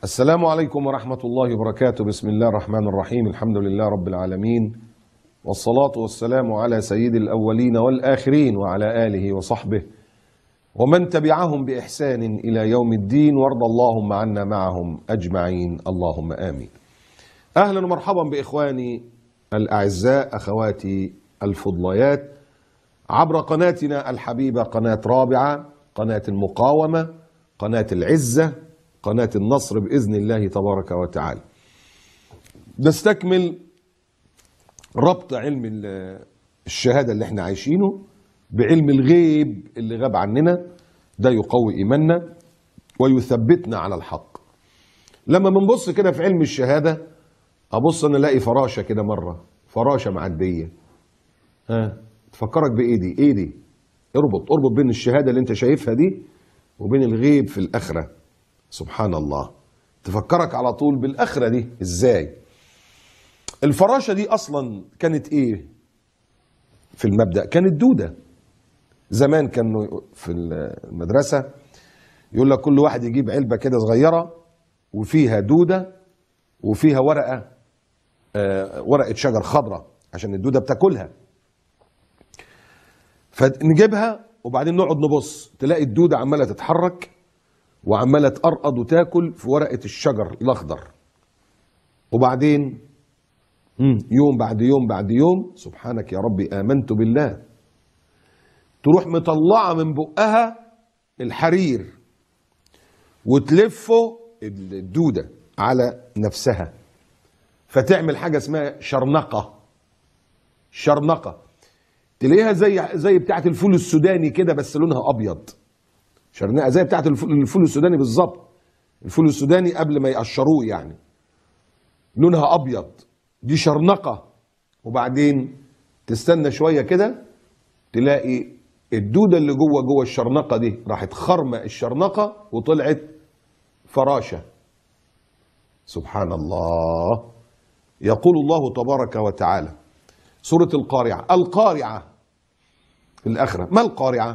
السلام عليكم ورحمة الله وبركاته. بسم الله الرحمن الرحيم. الحمد لله رب العالمين، والصلاة والسلام على سيد الأولين والآخرين وعلى آله وصحبه ومن تبعهم بإحسان إلى يوم الدين، وارض اللهم عنا معهم أجمعين، اللهم آمين. أهلا ومرحبا بإخواني الأعزاء، أخواتي الفضليات، عبر قناتنا الحبيبة، قناة رابعة، قناة المقاومة، قناة العزة، قناة النصر بإذن الله تبارك وتعالى. نستكمل ربط علم الشهادة اللي احنا عايشينه بعلم الغيب اللي غاب عننا، ده يقوي إيماننا ويثبتنا على الحق. لما بنبص كده في علم الشهادة، أبص أنا ألاقي فراشة كده مرة، فراشة معدية، تفكرك بإيه دي؟ إيه دي؟ اربط بين الشهادة اللي أنت شايفها دي وبين الغيب في الآخرة. سبحان الله، تفكرك على طول بالآخرة دي إزاي؟ الفراشة دي أصلا كانت إيه في المبدأ؟ كانت دودة. زمان كانوا في المدرسة يقول لك كل واحد يجيب علبة كده صغيرة وفيها دودة وفيها ورقة شجر خضراء عشان الدودة بتاكلها، فنجيبها وبعدين نقعد نبص، تلاقي الدودة عمالة تتحرك وعمالة تقرقض وتاكل في ورقة الشجر الأخضر، وبعدين يوم بعد يوم بعد يوم، سبحانك يا ربي آمنت بالله، تروح مطلعة من بقها الحرير وتلفه الدودة على نفسها، فتعمل حاجة اسمها شرنقة. تلاقيها زي بتاعة الفول السوداني كده، بس لونها أبيض. شرنقة زي بتاعة الفول السوداني بالظبط. الفول السوداني قبل ما يقشروه يعني لونها أبيض، دي شرنقة. وبعدين تستنى شوية كده تلاقي الدودة اللي جوه الشرنقة دي راحت خرمة الشرنقة وطلعت فراشة. سبحان الله. يقول الله تبارك وتعالى سورة القارعة في الآخرة. ما القارعة؟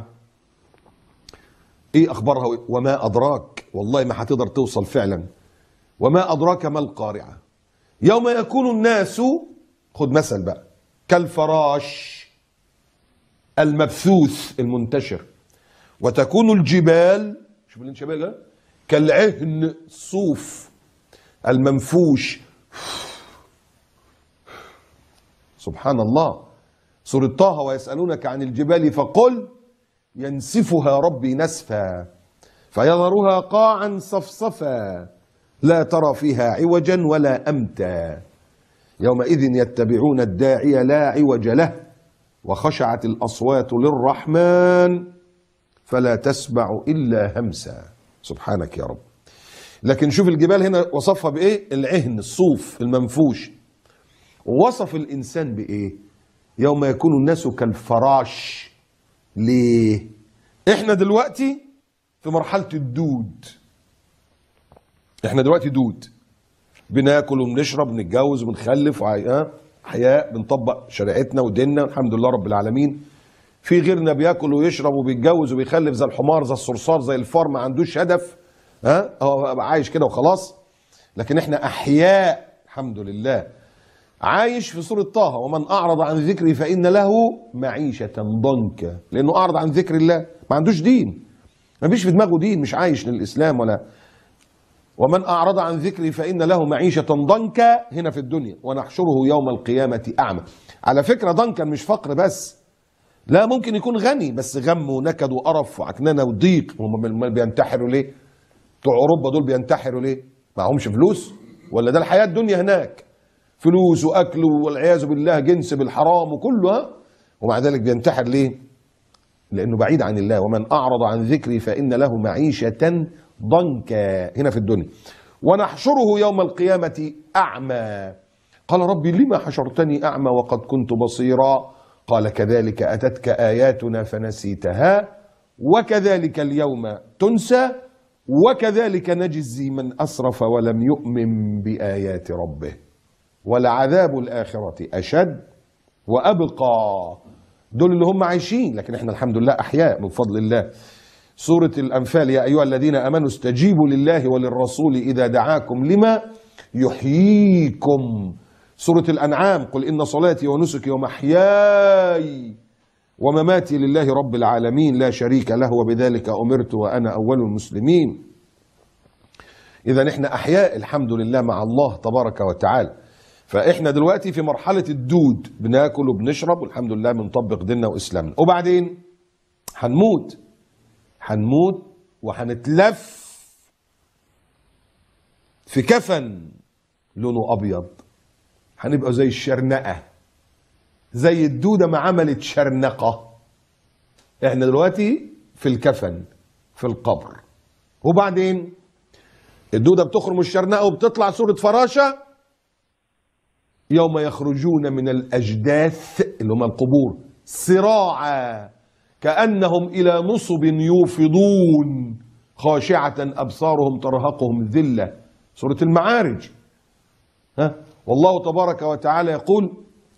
ايه اخبارها؟ وما ادراك، والله ما هتقدر توصل فعلا. وما ادراك ما القارعة؟ يوم يكون الناس، خد مثل بقى، كالفراش المبثوث المنتشر، وتكون الجبال، شوف اللي انت شبه، كالعهن الصوف المنفوش. سبحان الله. سورة طه ويسألونك عن الجبال فقل ينسفها ربي نسفا فيذرها قاعا صفصفا لا ترى فيها عوجا ولا أمتا يومئذ يتبعون الداعي لا عوج له وخشعت الأصوات للرحمن فلا تسمع إلا همسا. سبحانك يا رب. لكن شوف الجبال هنا وصفها بإيه؟ العهن الصوف المنفوش. ووصف الإنسان بإيه؟ يوم يكون الناس كالفراش. ليه؟ احنا دلوقتي في مرحلة الدود. احنا دلوقتي دود، بناكل وبنشرب، بنتجوز وبنخلف حياة، بنطبق شريعتنا وديننا الحمد لله رب العالمين. في غيرنا بياكل ويشرب وبيتجوز وبيخلف زي الحمار، زي الصرصار، زي الفار، ما عندوش هدف، هو عايش كده وخلاص. لكن احنا احياء الحمد لله. عايش في سورة طه ومن أعرض عن ذكري فإن له معيشة ضنكا، لأنه أعرض عن ذكر الله، ما عندوش دين، ما فيش في دماغه دين، مش عايش للإسلام ولا. ومن أعرض عن ذكري فإن له معيشة ضنكا هنا في الدنيا ونحشره يوم القيامة أعمى. على فكرة ضنكا مش فقر بس، لا، ممكن يكون غني بس غم ونكد وقرف وعكننة وضيق. هم بينتحروا ليه؟ بتوع أوروبا دول بينتحروا ليه؟ معهمش فلوس؟ ولا ده الحياة الدنيا هناك فلوس واكل والعياذ بالله جنس بالحرام وكله، ومع ذلك بينتحر ليه؟ لانه بعيد عن الله. ومن اعرض عن ذكري فان له معيشه ضنكا هنا في الدنيا ونحشره يوم القيامه اعمى. قال ربي لما حشرتني اعمى وقد كنت بصيرا؟ قال كذلك اتتك اياتنا فنسيتها وكذلك اليوم تنسى وكذلك نجزي من اسرف ولم يؤمن بايات ربه ولعذاب الآخرة أشد وأبقى. دول اللي هم عايشين، لكن احنا الحمد لله أحياء من فضل الله. سورة الأنفال يا أيها الذين آمنوا استجيبوا لله وللرسول إذا دعاكم لما يحييكم. سورة الأنعام قل إن صلاتي ونسكي ومحياي ومماتي لله رب العالمين لا شريك له وبذلك أمرت وأنا أول المسلمين. إذا إحنا أحياء الحمد لله مع الله تبارك وتعالى. فإحنا دلوقتي في مرحلة الدود، بناكل وبنشرب والحمد لله بنطبق ديننا وإسلامنا، وبعدين هنموت وهنتلف في كفن لونه أبيض، هنبقى زي الشرنقة، زي الدودة ما عملت شرنقة. احنا دلوقتي في الكفن في القبر، وبعدين الدودة بتخرج الشرنقة وبتطلع صورة فراشة يوم يخرجون من الأجداث اللي هم القبور سراعا كأنهم إلى نصب يوفضون خاشعة أبصارهم ترهقهم ذلة. سورة المعارج. والله تبارك وتعالى يقول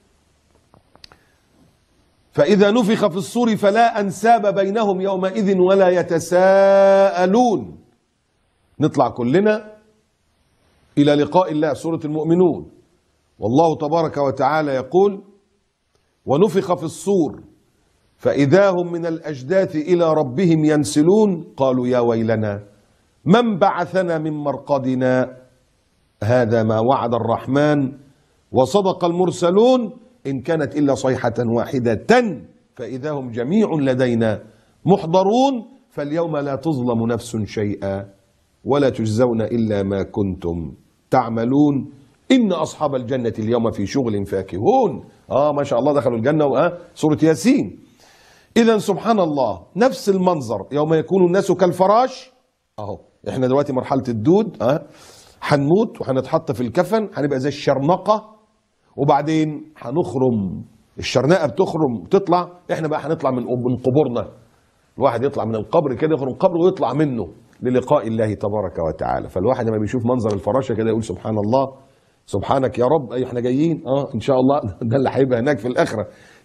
فإذا نفخ في الصور فلا أنساب بينهم يومئذ ولا يتساءلون. نطلع كلنا إلى لقاء الله. سورة المؤمنون والله تبارك وتعالى يقول ونفخ في الصور فإذا هم من الأجداث إلى ربهم ينسلون قالوا يا ويلنا من بعثنا من مرقدنا هذا ما وعد الرحمن وصدق المرسلون إن كانت إلا صيحة واحدة فإذا هم جميع لدينا محضرون فاليوم لا تظلم نفس شيئا ولا تجزون إلا ما كنتم تعملون إن أصحاب الجنة اليوم في شغل فاكهون. ما شاء الله دخلوا الجنة. سورة ياسين. إذا سبحان الله نفس المنظر يوم يكون الناس كالفراش. إحنا دلوقتي مرحلة الدود، هنموت وهنتحط في الكفن، هنبقى زي الشرنقة، وبعدين هنخرم. الشرنقة بتخرم تطلع، إحنا بقى هنطلع من قبورنا. الواحد يطلع من القبر كده، يخرم قبر ويطلع منه للقاء الله تبارك وتعالى. فالواحد لما بيشوف منظر الفراشة كده يقول سبحان الله سبحانك يا رب. احنا جايين ان شاء الله ده اللي هيبقى هناك في الاخره.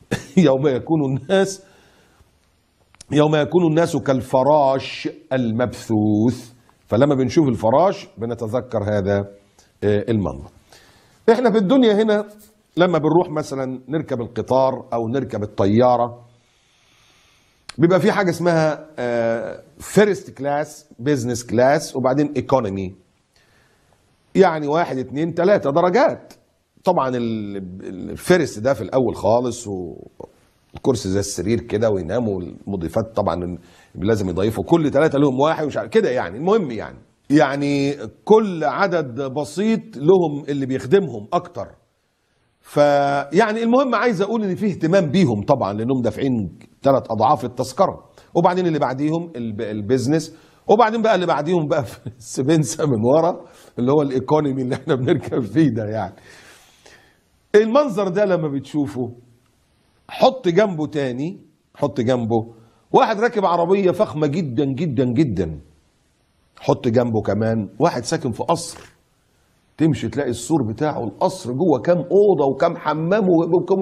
يوم يكون الناس كالفراش المبثوث. فلما بنشوف الفراش بنتذكر هذا المنظر. احنا في الدنيا هنا لما بنروح مثلا نركب القطار او نركب الطياره بيبقى في حاجه اسمها فيرست كلاس، بيزنس كلاس، وبعدين ايكونومي. يعني 1 2 3 درجات. طبعا الفيرست ده في الاول خالص والكرسي زي السرير كده ويناموا المضيفات طبعا لازم يضيفوا كل 3 لهم واحد ومش عارف كده. يعني المهم يعني كل عدد بسيط لهم اللي بيخدمهم اكتر. فيعني المهم عايز اقول ان فيه اهتمام بيهم طبعا لانهم دافعين 3 اضعاف التذكره. وبعدين اللي بعديهم البيزنس، وبعدين بقى اللي بعديهم بقى في السبنسه من ورا اللي هو الايكونومي اللي احنا بنركب فيه ده. يعني المنظر ده لما بتشوفه حط جنبه واحد راكب عربيه فخمه جدا جدا جدا. حط جنبه كمان واحد ساكن في قصر، تمشي تلاقي السور بتاعه القصر جوه كام اوضه وكام حمام وكام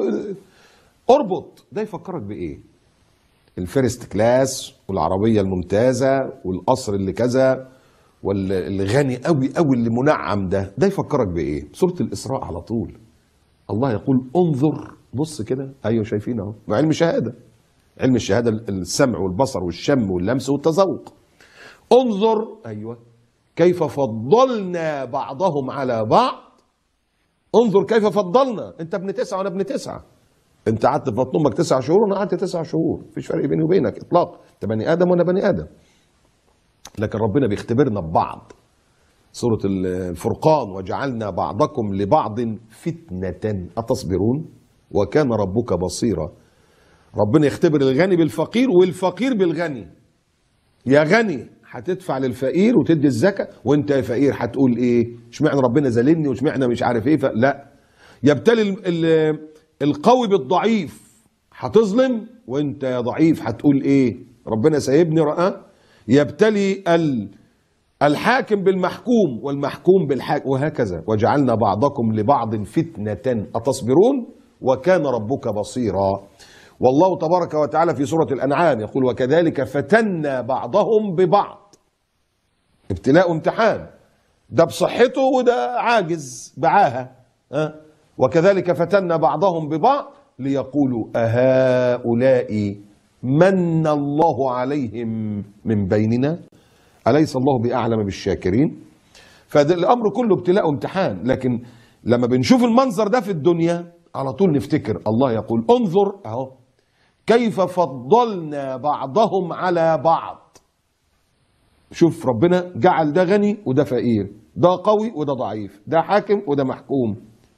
اربط. ده يفكرك بايه؟ الفيرست كلاس والعربيه الممتازه والقصر اللي كذا والغني قوي قوي اللي منعم ده يفكرك بايه؟ سوره الاسراء على طول الله يقول انظر. بص كده، ايوه شايفين اهو. علم الشهاده السمع والبصر والشم واللمس والتذوق. انظر ايوه كيف فضلنا بعضهم على بعض. انظر كيف فضلنا. انت ابن 9 وانا ابن 9. انت قعدت في بطن امك 9 شهور وانا قعدت 9 شهور، مفيش فرق بيني وبينك اطلاق. انت بني ادم وانا بني ادم، لكن ربنا بيختبرنا ببعض. سورة الفرقان وجعلنا بعضكم لبعض فتنة أتصبرون وكان ربك بصيرا. ربنا يختبر الغني بالفقير والفقير بالغني. يا غني هتدفع للفقير وتدي الزكاة، وانت يا فقير هتقول ايه؟ اشمعنى ربنا ذلني واشمعنى مش عارف ايه. لا، يبتلي القوي بالضعيف، هتظلم وانت يا ضعيف هتقول ايه؟ ربنا سايبني رأى. يبتلي الحاكم بالمحكوم والمحكوم بالحاكم، وهكذا. وجعلنا بعضكم لبعض فتنة أتصبرون وكان ربك بصيرا. والله تبارك وتعالى في سورة الأنعام يقول وكذلك فتنا بعضهم ببعض. ابتلاء وامتحان، ده بصحته وده عاجز بعاهة. وكذلك فتنا بعضهم ببعض ليقولوا أهؤلاء من الله عليهم من بيننا أليس الله بأعلم بالشاكرين. فالأمر كله ابتلاء وامتحان. لكن لما بنشوف المنظر ده في الدنيا على طول نفتكر الله يقول انظر اهو كيف فضلنا بعضهم على بعض. شوف ربنا جعل ده غني وده فقير، ده قوي وده ضعيف، ده حاكم وده محكوم،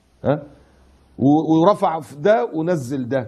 ورفع في ده ونزل ده،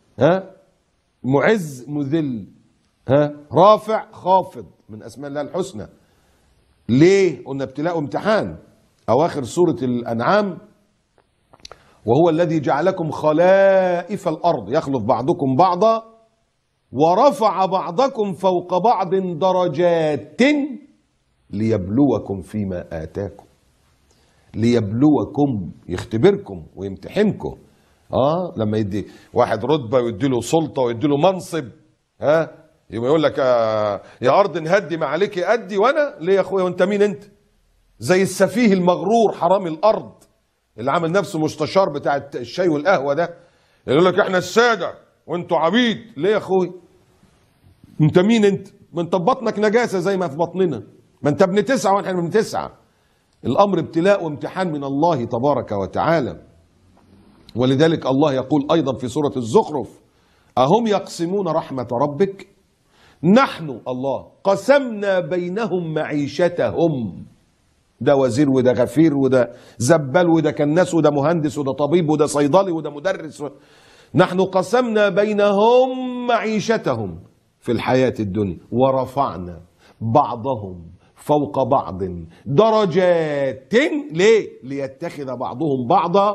معز مذل، رافع خافض من اسماء الله الحسنى. ليه؟ قلنا ابتلاء وامتحان. اواخر سورة الانعام وهو الذي جعلكم خلائف الارض يخلف بعضكم بعضا ورفع بعضكم فوق بعض درجات ليبلوكم فيما آتاكم. ليبلوكم، يختبركم ويمتحنكم. لما يدي واحد رتبة ويدي له سلطة ويدي له منصب، يقول لك يا أرض نهدي ما عليك أدي، وأنا ليه يا أخويا وأنت مين أنت؟ زي السفيه المغرور حرامي الأرض اللي عامل نفسه مستشار بتاع الشاي والقهوة ده، يقول لك إحنا السادة وأنتوا عبيد. ليه يا أخوي؟ أنت مين أنت؟ ما أنت بطنك نجاسة زي ما في بطننا، ما أنت ابن 9 وإحنا ابن 9. الأمر ابتلاء وامتحان من الله تبارك وتعالى. ولذلك الله يقول أيضا في سورة الزخرف أهم يقسمون رحمة ربك نحن الله قسمنا بينهم معيشتهم. ده وزير وده غفير وده زبال وده كناس وده مهندس وده طبيب وده صيدلي وده مدرس نحن قسمنا بينهم معيشتهم في الحياة الدنيا ورفعنا بعضهم فوق بعض درجات. ليه؟ ليتخذ بعضهم بعضا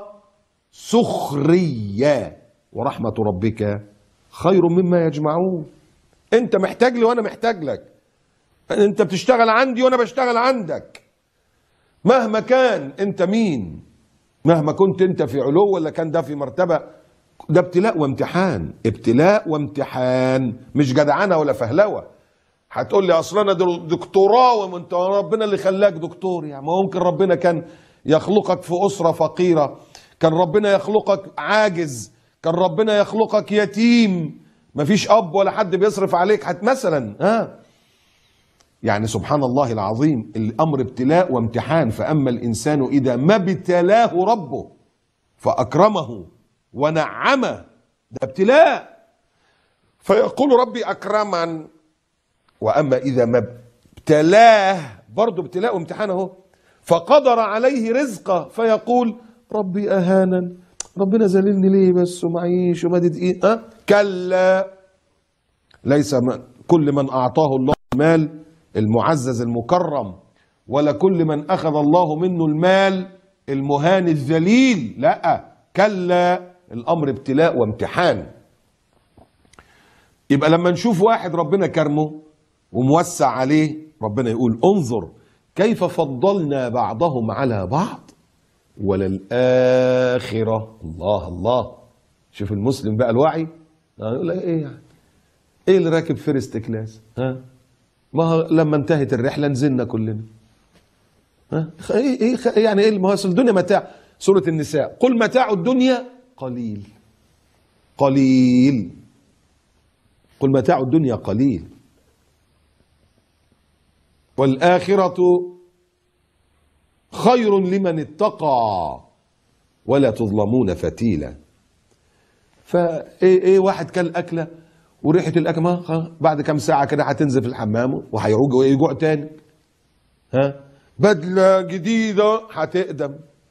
سخريا ورحمة ربك خير مما يجمعون. انت محتاج لي وانا محتاج لك، انت بتشتغل عندي وانا بشتغل عندك، مهما كان انت مين، مهما كنت انت في علو ولا كان ده في مرتبة، ده ابتلاء وامتحان. ابتلاء وامتحان، مش جدعنة ولا فهلوة. هتقول لي اصل انا دكتوراه وانت ربنا اللي خلاك دكتور. يعني ممكن ربنا كان يخلقك في اسره فقيره، كان ربنا يخلقك عاجز، كان ربنا يخلقك يتيم مفيش اب ولا حد بيصرف عليك مثلا. يعني سبحان الله العظيم، الامر ابتلاء وامتحان. فاما الانسان اذا ما ابتلاه ربه فاكرمه ونعمه، ده ابتلاء، فيقول ربي اكرمن. واما اذا ما ابتلاه، برضه ابتلاء وامتحان اهو، فقدر عليه رزقه فيقول ربي اهانن، ربنا ذللني ليه بس ومعيش ومدد ايه. كلا، ليس كل من اعطاه الله المال المعزز المكرم، ولا كل من اخذ الله منه المال المهان الذليل، لا، كلا، الامر ابتلاء وامتحان. يبقى لما نشوف واحد ربنا كرمه وموسع عليه، ربنا يقول انظر كيف فضلنا بعضهم على بعض وللآخرة. الله الله، شوف المسلم بقى الواعي يقول لك ايه يعني؟ ايه اللي راكب فيرست كلاس؟ ما لما انتهت الرحلة نزلنا كلنا. ايه يعني ايه؟ ما هو الدنيا متاع. سورة النساء قل متاع الدنيا قليل قليل، قل متاع الدنيا قليل والآخرة خير لمن اتقى ولا تظلمون فتيلا. فايه واحد كل أكلة وريحة الأكل بعد كم ساعة كده هتنزل في الحمام وهيعوج ويجوع تاني. بدلة جديدة هتقدم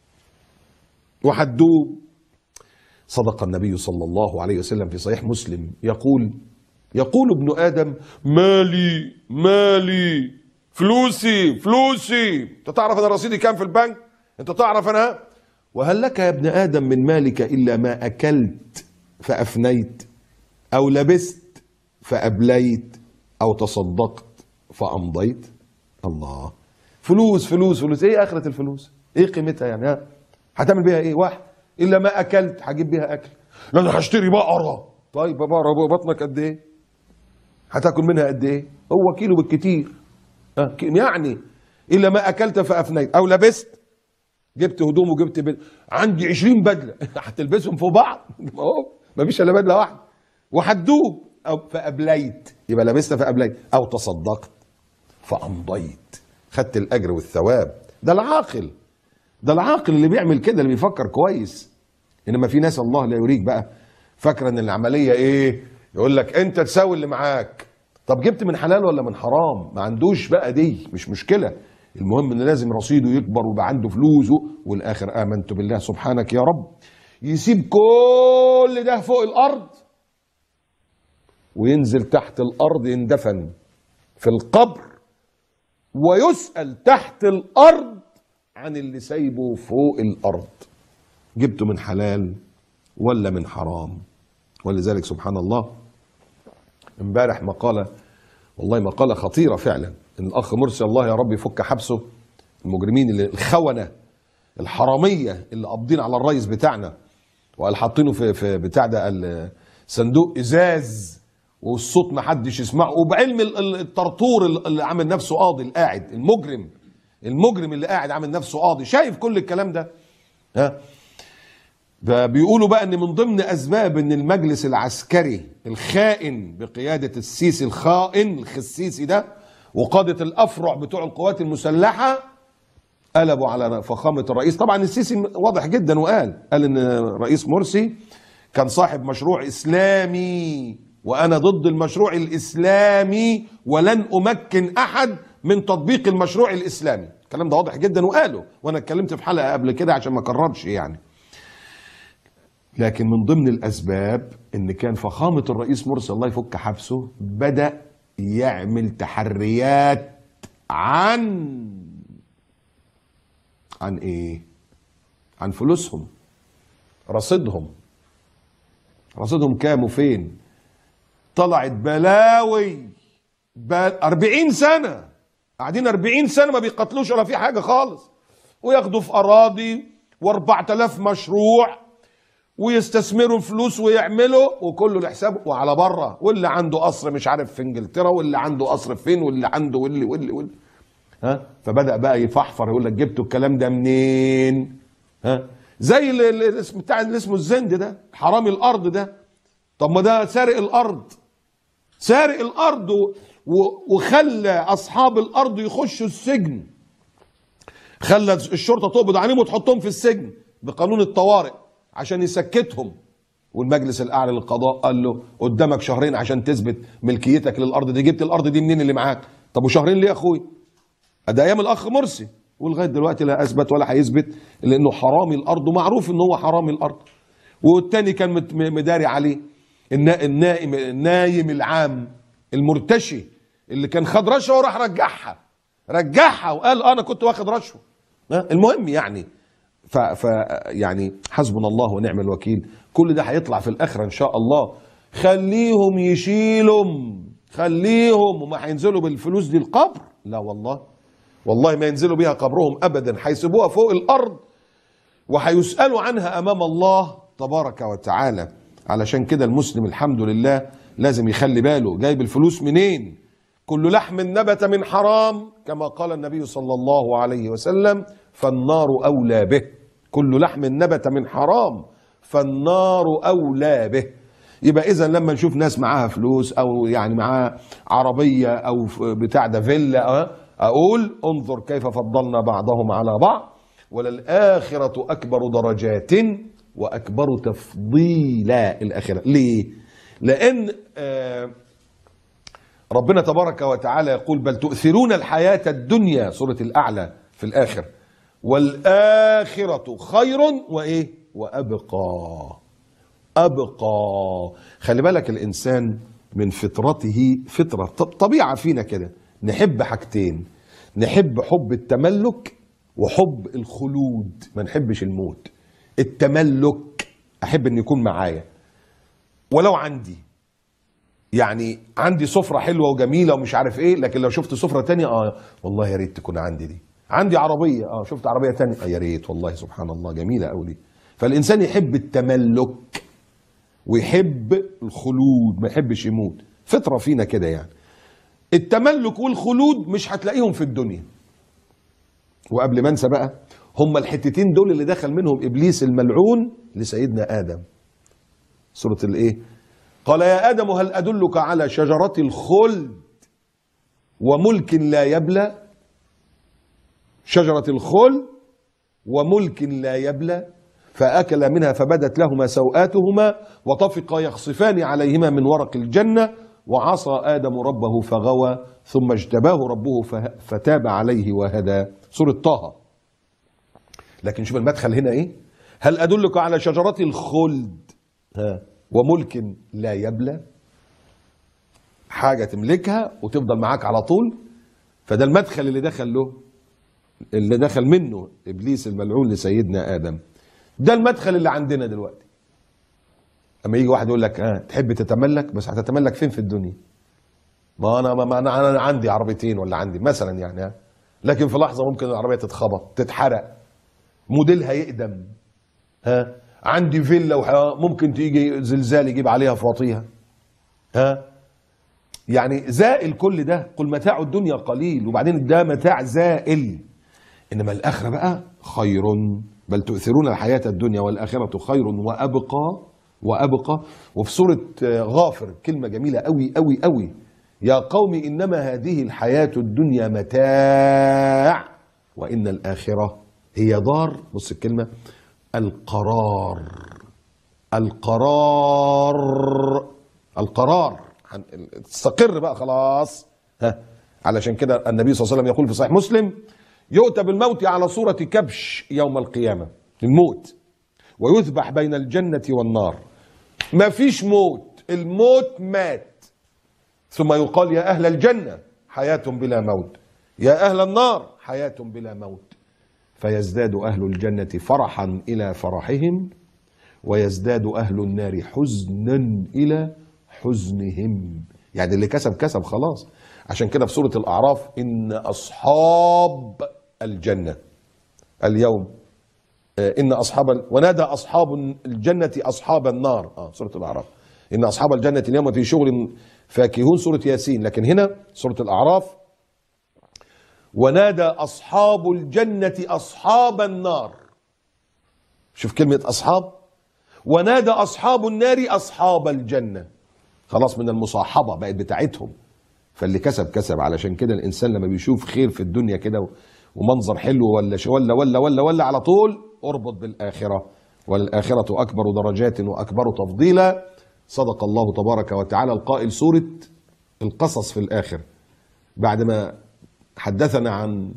وهتدوب. صدق النبي صلى الله عليه وسلم في صحيح مسلم يقول ابن آدم مالي مالي، فلوسي فلوسي، انت تعرف انا رصيدي كام في البنك؟ انت تعرف انا؟ وهل لك يا ابن آدم من مالك إلا ما أكلت فأفنيت أو لبست فأبليت أو تصدقت فأمضيت. الله، فلوس فلوس فلوس. ايه آخرة الفلوس؟ ايه قيمتها يعني؟ هتعمل بيها ايه؟ واحد، إلا ما أكلت، هجيب بيها أكل. لا أنا هشتري بقرة. طيب يا بابا بطنك قد ايه؟ هتاكل منها قد ايه؟ هو كيلو بالكتير. يعني الا ما اكلت فافنيت او لبست، جبت هدوم وجبت عندي 20 بدله هتلبسهم فوق بعض؟ اهو مفيش الا بدله واحده وهتدوب. او فابليت، يبقى لبست فابليت، او تصدقت فامضيت، خدت الاجر والثواب. ده العاقل، ده العاقل اللي بيعمل كده، اللي بيفكر كويس. انما في ناس الله لا يريك بقى فاكره ان العمليه ايه، يقول لك انت تساوي اللي معاك. طب جبت من حلال ولا من حرام؟ ما عندوش بقى، دي مش مشكله. المهم ان لازم رصيده يكبر ويبقى عنده فلوسه، والاخر امنت بالله سبحانك يا رب. يسيب كل ده فوق الارض وينزل تحت الارض، يندفن في القبر ويسأل تحت الارض عن اللي سايبه فوق الارض، جبته من حلال ولا من حرام. ولذلك سبحان الله، امبارح مقالة، والله مقالة خطيرة فعلا، ان الاخ مرسي الله يا رب يفك حبسه، المجرمين اللي الخونة الحرامية اللي قابضين على الرئيس بتاعنا، وقال حاطينه في بتاع ده صندوق ازاز والصوت ما حدش يسمعه، وبعلم الطرطور اللي عامل نفسه قاضي القاعد، المجرم اللي قاعد عامل نفسه قاضي، شايف كل الكلام ده. ها، ده بيقولوا بقى ان من ضمن اسباب ان المجلس العسكري الخائن بقياده السيسي الخائن الخسيسي ده وقاده الافرع بتوع القوات المسلحه قلبوا على فخامه الرئيس. طبعا السيسي واضح جدا وقال ان الرئيس مرسي كان صاحب مشروع اسلامي، وانا ضد المشروع الاسلامي ولن امكن احد من تطبيق المشروع الاسلامي. الكلام ده واضح جدا وقاله، وانا اتكلمت في حلقه قبل كده عشان ما اكررش يعني. لكن من ضمن الاسباب ان كان فخامه الرئيس مرسي الله يفك حبسه بدأ يعمل تحريات عن ايه؟ عن فلوسهم، رصيدهم كام وفين. طلعت بلاوي 40 سنة قاعدين، 40 سنة ما بيقتلوش ولا في حاجة خالص، وياخدوا في أراضي و4000 مشروع ويستثمروا الفلوس ويعملوا، وكله لحسابه وعلى بره، واللي عنده قصر مش عارف في انجلترا، واللي عنده قصر فين، واللي عنده واللي ها. فبدأ بقى يفحفر، يقول لك جبتوا الكلام ده منين؟ ها، زي الاسم بتاع اللي اسمه الزند ده، حرامي الارض ده. طب ما ده سارق الارض وخلى اصحاب الارض يخشوا السجن، خلى الشرطه تقبض عليهم وتحطهم في السجن بقانون الطوارئ عشان يسكتهم. والمجلس الاعلى للقضاء قال له قدامك شهرين عشان تثبت ملكيتك للارض دي. جبت الارض دي منين اللي معاك؟ طب وشهرين ليه يا اخوي؟ ده ايام الاخ مرسي، ولغايه دلوقتي لا اثبت ولا هيثبت، لانه حرامي الارض ومعروف ان هو حرامي الارض. والتاني كان مداري عليه، النايم العام المرتشي اللي كان خد رشوه وراح رجعها وقال انا كنت واخد رشوه. المهم يعني يعني حسبنا الله ونعم الوكيل. كل ده هيطلع في الاخره ان شاء الله. خليهم خليهم وما هينزلوا بالفلوس دي القبر، لا والله ما ينزلوا بيها قبرهم ابدا، هيسيبوها فوق الارض وهيسالوا عنها امام الله تبارك وتعالى. علشان كده المسلم الحمد لله لازم يخلي باله جايب الفلوس منين. كل لحم نبت من حرام كما قال النبي صلى الله عليه وسلم فالنار أولى به. كل لحم نبت من حرام فالنار أولى به. يبقى إذا لما نشوف ناس معاها فلوس أو يعني معاها عربية أو بتاع ده فيلا، أقول انظر كيف فضلنا بعضهم على بعض، وللآخرة أكبر درجات وأكبر تفضيلا. الآخرة ليه؟ لأن ربنا تبارك وتعالى يقول بل تؤثرون الحياة الدنيا، سورة الأعلى في الآخر، والآخرة خير وإيه؟ وأبقى. خلي بالك الإنسان من فطرته، فطرة طبيعة فينا كده، نحب حاجتين، نحب حب التملك وحب الخلود، ما نحبش الموت. التملك أحب أن يكون معايا ولو عندي سفرة حلوة وجميلة ومش عارف ايه، لكن لو شفت سفرة تانية والله يا ريت تكون عندي دي. عندي عربية شفت عربية تانية يا ريت والله سبحان الله جميلة قوي دي. فالإنسان يحب التملك ويحب الخلود، ما يحبش يموت. فطرة فينا كده يعني. التملك والخلود مش هتلاقيهم في الدنيا. وقبل ما انسى بقى، هم الحتتين دول اللي دخل منهم ابليس الملعون لسيدنا ادم. سورة الايه؟ قال يا ادم هل ادلك على شجرة الخلد وملك لا يبلى. شجرة الخلد وملك لا يبلى. فأكل منها فبدت لهما سوآتهما وطفقا يخصفان عليهما من ورق الجنة وعصى آدم ربه فغوى ثم اجتباه ربه فتاب عليه وهدى. سورة طه. لكن شوف المدخل هنا ايه؟ هل أدلك على شجرة الخلد وملك لا يبلى. حاجة تملكها وتفضل معاك على طول. فده المدخل اللي دخل منه إبليس الملعون لسيدنا آدم. ده المدخل اللي عندنا دلوقتي. اما يجي واحد يقول لك تحب تتملك، بس هتتملك فين في الدنيا؟ ما انا عندي عربيتين ولا عندي مثلا يعني، لكن في لحظه ممكن العربيه تتخبط، تتحرق، موديلها يقدم، عندي فيلا ممكن تيجي زلزال يجيب عليها فواطيها، يعني زائل كل ده. قل متاع الدنيا قليل، وبعدين ده متاع زائل. انما الاخره بقى خير، بل تؤثرون الحياه الدنيا والاخره خير وابقى. وفي سوره غافر كلمه جميله قوي قوي قوي: يا قوم انما هذه الحياه الدنيا متاع وان الاخره هي دار. بص الكلمه: القرار تستقر بقى خلاص. علشان كده النبي صلى الله عليه وسلم يقول في صحيح مسلم: يؤتى بالموت على صورة كبش يوم القيامة، الموت، ويذبح بين الجنة والنار. ما فيش موت، الموت مات. ثم يقال: يا أهل الجنة حياة بلا موت، يا أهل النار حياة بلا موت. فيزداد أهل الجنة فرحا إلى فرحهم، ويزداد أهل النار حزنا إلى حزنهم. يعني اللي كسب خلاص. عشان كده في سورة الأعراف: إن أصحاب الجنة اليوم ونادى أصحاب الجنة أصحاب النار. سورة الأعراف: إن أصحاب الجنة اليوم في شغل فاكهون. سورة ياسين. لكن هنا سورة الأعراف: ونادى أصحاب الجنة أصحاب النار. شوف كلمة أصحاب. ونادى أصحاب النار أصحاب الجنة. خلاص من المصاحبة بقت بتاعتهم. فاللي كسب. علشان كده الإنسان لما بيشوف خير في الدنيا كده ومنظر حلو ولا على طول اربط بالآخرة، والآخرة أكبر درجات وأكبر تفضيلا. صدق الله تبارك وتعالى القائل سورة القصص في الآخر بعد ما حدثنا عن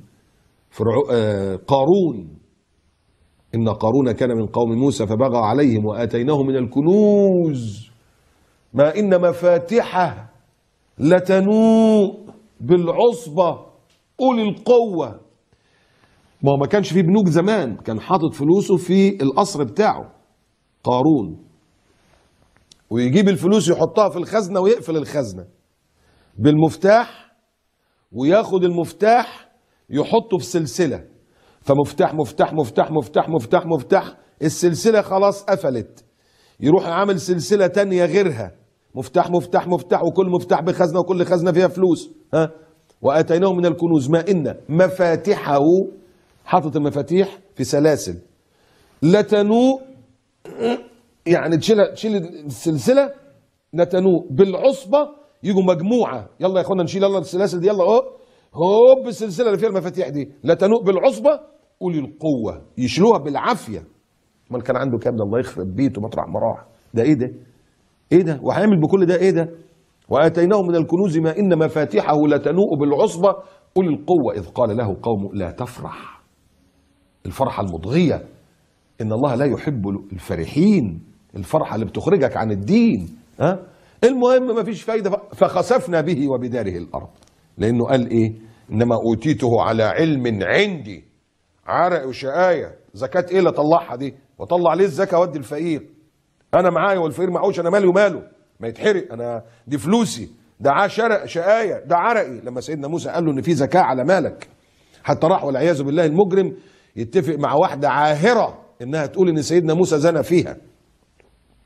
قارون: إن قارون كان من قوم موسى فبغى عليهم وآتيناه من الكنوز ما إن مفاتحه لتنوء بالعصبة أولي القوة. ما هو ما كانش فيه بنوك زمان، كان حاطط فلوسه في القصر بتاعه قارون، ويجيب الفلوس يحطها في الخزنة ويقفل الخزنة بالمفتاح، وياخد المفتاح يحطه في سلسلة، فمفتاح مفتاح مفتاح مفتاح مفتاح مفتاح، السلسلة خلاص قفلت، يروح عامل سلسلة تانية غيرها، مفتاح مفتاح مفتاح، وكل مفتاح بخزنة وكل خزنة فيها فلوس. وآتيناه من الكنوز ما إن مفاتحه، حاطط المفاتيح في سلاسل، لتنوء، يعني تشيل السلسلة لتنوء بالعصبة، يجوا مجموعة، يلا يا اخوانا نشيل يلا السلاسل دي، يلا هوب السلسلة اللي فيها المفاتيح دي، لتنوء بالعصبة أولي القوة، يشيلوها بالعافية. امال كان عنده كام ده؟ الله يخرب بيته مطرح ما راح. ده ايه ده؟ ايه ده؟ وهيعمل بكل ده ايه ده؟ وآتيناه من الكنوز ما إن مفاتحه لتنوء بالعصبة أولي القوة إذ قال له قومه لا تفرح. الفرحة المضغية، إن الله لا يحب الفرحين، الفرحة اللي بتخرجك عن الدين. المهم ما فيش فايدة، فخسفنا به وبداره الأرض. لأنه قال إيه؟ إنما أوتيته على علم عندي. عرق وشقاية، زكاة إيه اللي أطلعها دي؟ وأطلع ليه الزكاة وأدي الفقير؟ أنا معايا والفقير معهوش، أنا مالي وماله؟ ما يتحرق، أنا دي فلوسي، ده عشرق شقاية، ده عرقي. لما سيدنا موسى قال له إن في زكاة على مالك، حتى راح والعياذ بالله المجرم يتفق مع واحدة عاهرة إنها تقول إن سيدنا موسى زنى فيها.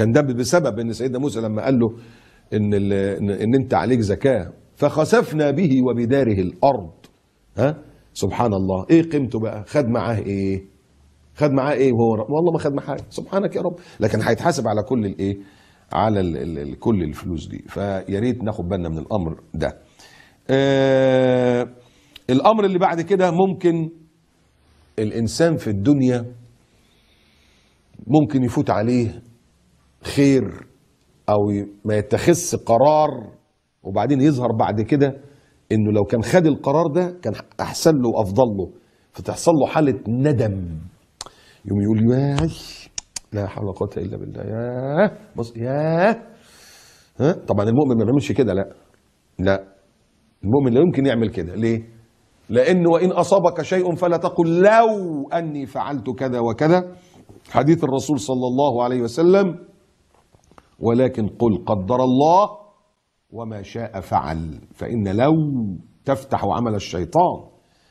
كان ده بسبب ان سيدنا موسى لما قال له ان انت عليك زكاه فخسفنا به وبداره الارض. ها سبحان الله، ايه قيمته بقى؟ خد معاه ايه؟ خد معاه ايه وهو والله ما خد معاه حاجه، سبحانك يا رب، لكن هيتحاسب على كل الايه؟ على كل الفلوس دي. فيا ريت ناخد بالنا من الامر ده. الامر اللي بعد كده، ممكن الانسان في الدنيا ممكن يفوت عليه خير او ما يتخذش قرار، وبعدين يظهر بعد كده انه لو كان خد القرار ده كان احسن له وافضل له، فتحصل له حاله ندم، يوم يقول يا لا حول ولا قوه الا بالله، يا بص يا ها. طبعا المؤمن ما بيعملش كده، لا لا، المؤمن لا يمكن يعمل كده. ليه؟ لأنه وإن أصابك شيء فلا تقل لو أني فعلت كذا وكذا، حديث الرسول صلى الله عليه وسلم، ولكن قل قدر الله وما شاء فعل، فإن لو تفتح عمل الشيطان.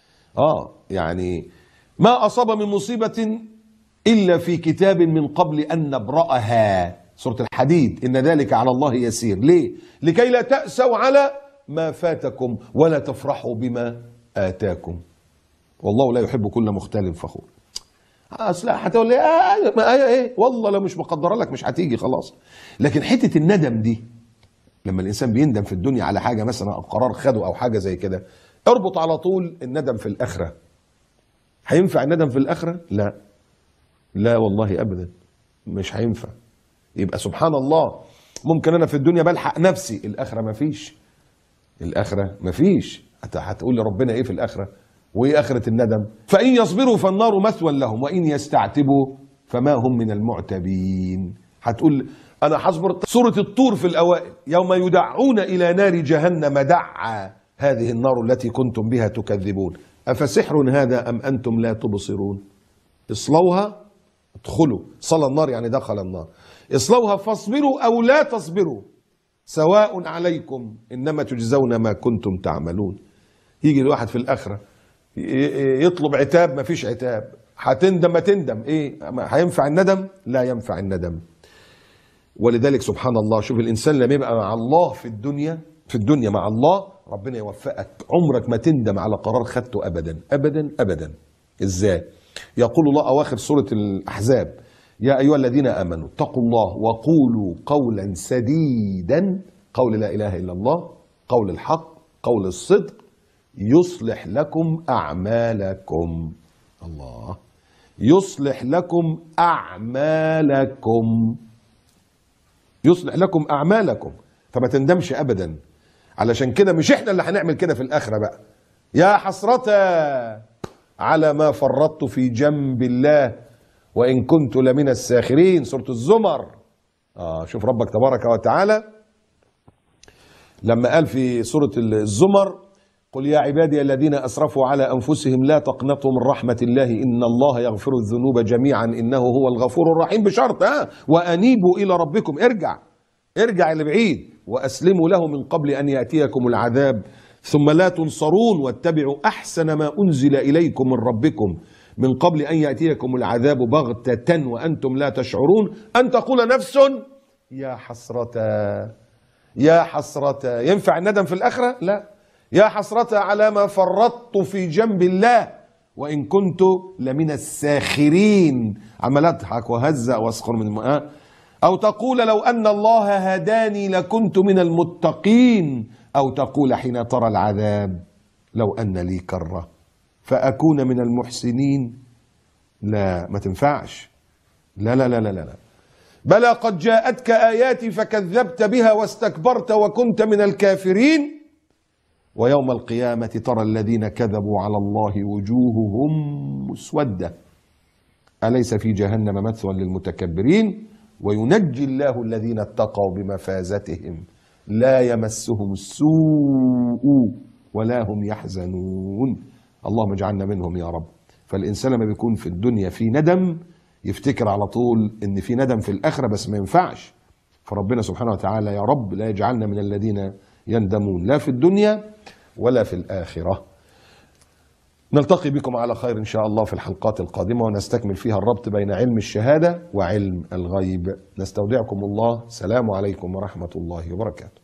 يعني ما أصاب من مصيبة إلا في كتاب من قبل أن نبرأها، سورة الحديد، إن ذلك على الله يسير. ليه؟ لكي لا تأسوا على ما فاتكم ولا تفرحوا بما آتاكم، والله لا يحب كل مختال فخور. اصل هتقول لي ايه والله لو مش مقدره لك مش هتيجي خلاص. لكن حته الندم دي، لما الانسان بيندم في الدنيا على حاجه مثلا او قرار خده او حاجه زي كده، اربط على طول الندم في الاخره. هينفع الندم في الاخره؟ لا لا والله ابدا مش هينفع. يبقى سبحان الله، ممكن انا في الدنيا بلحق نفسي، الاخره مفيش. الاخره مفيش. هتقول لي ربنا ايه في الاخره؟ وايه اخره الندم؟ فان يصبروا فالنار مثوى لهم وان يستعتبوا فما هم من المعتبين. هتقول انا هصبر. سوره الطور في الاوائل، يوم يدعون الى نار جهنم دعا، هذه النار التي كنتم بها تكذبون افسحر هذا ام انتم لا تبصرون. اصلوها، ادخلوا، صلى النار يعني دخل النار، اصلوها فاصبروا او لا تصبروا سواء عليكم انما تجزون ما كنتم تعملون. يجي الواحد في الاخره يطلب عتاب، ما فيش عتاب. هتندم، ما تندم، ايه هينفع الندم؟ لا ينفع الندم. ولذلك سبحان الله، شوف الانسان لما يبقى مع الله في الدنيا مع الله، ربنا يوفقك، عمرك ما تندم على قرار خدته ابدا ابدا ابدا. ازاي؟ يقول الله اواخر سوره الاحزاب: يا ايها الذين امنوا اتقوا الله وقولوا قولا سديدا، قول لا اله الا الله، قول الحق، قول الصدق، يصلح لكم أعمالكم. الله، يصلح لكم أعمالكم، يصلح لكم أعمالكم، فما تندمش أبدا. علشان كده مش احنا اللي هنعمل كده في الآخرة بقى. يا حسرة على ما فرطت في جنب الله وإن كنت لمن الساخرين، سورة الزمر. شوف ربك تبارك وتعالى لما قال في سورة الزمر: قل يا عبادي الذين أسرفوا على أنفسهم لا تقنطوا من رحمة الله إن الله يغفر الذنوب جميعا إنه هو الغفور الرحيم، بشرط وأنيبوا إلى ربكم، ارجع اللي بعيد، وأسلموا له من قبل أن يأتيكم العذاب ثم لا تنصرون، واتبعوا أحسن ما أنزل إليكم من ربكم من قبل أن يأتيكم العذاب بغتة وأنتم لا تشعرون، أن تقول نفس يا حسرة يا حسرة. ينفع الندم في الآخرة؟ لا. يا حسرة على ما فرطت في جنب الله وإن كنت لمن الساخرين، عمال أضحك وهزأ وأسخر من الماء. أو تقول لو أن الله هداني لكنت من المتقين، أو تقول حين ترى العذاب لو أن لي كرة فأكون من المحسنين. لا، ما تنفعش. لا لا لا لا لا. بلى قد جاءتك آياتي فكذبت بها واستكبرت وكنت من الكافرين، ويوم القيامة ترى الذين كذبوا على الله وجوههم مسودة أليس في جهنم مثوى للمتكبرين وينجي الله الذين اتقوا بمفازتهم لا يمسهم السوء ولا هم يحزنون. اللهم اجعلنا منهم يا رب. فالإنسان لما بيكون في الدنيا في ندم يفتكر على طول إن في ندم في الآخرة، بس ما ينفعش. فربنا سبحانه وتعالى يا رب لا يجعلنا من الذين يندمون لا في الدنيا ولا في الآخرة. نلتقي بكم على خير إن شاء الله في الحلقات القادمة، ونستكمل فيها الربط بين علم الشهادة وعلم الغيب. نستودعكم الله. سلام عليكم ورحمة الله وبركاته.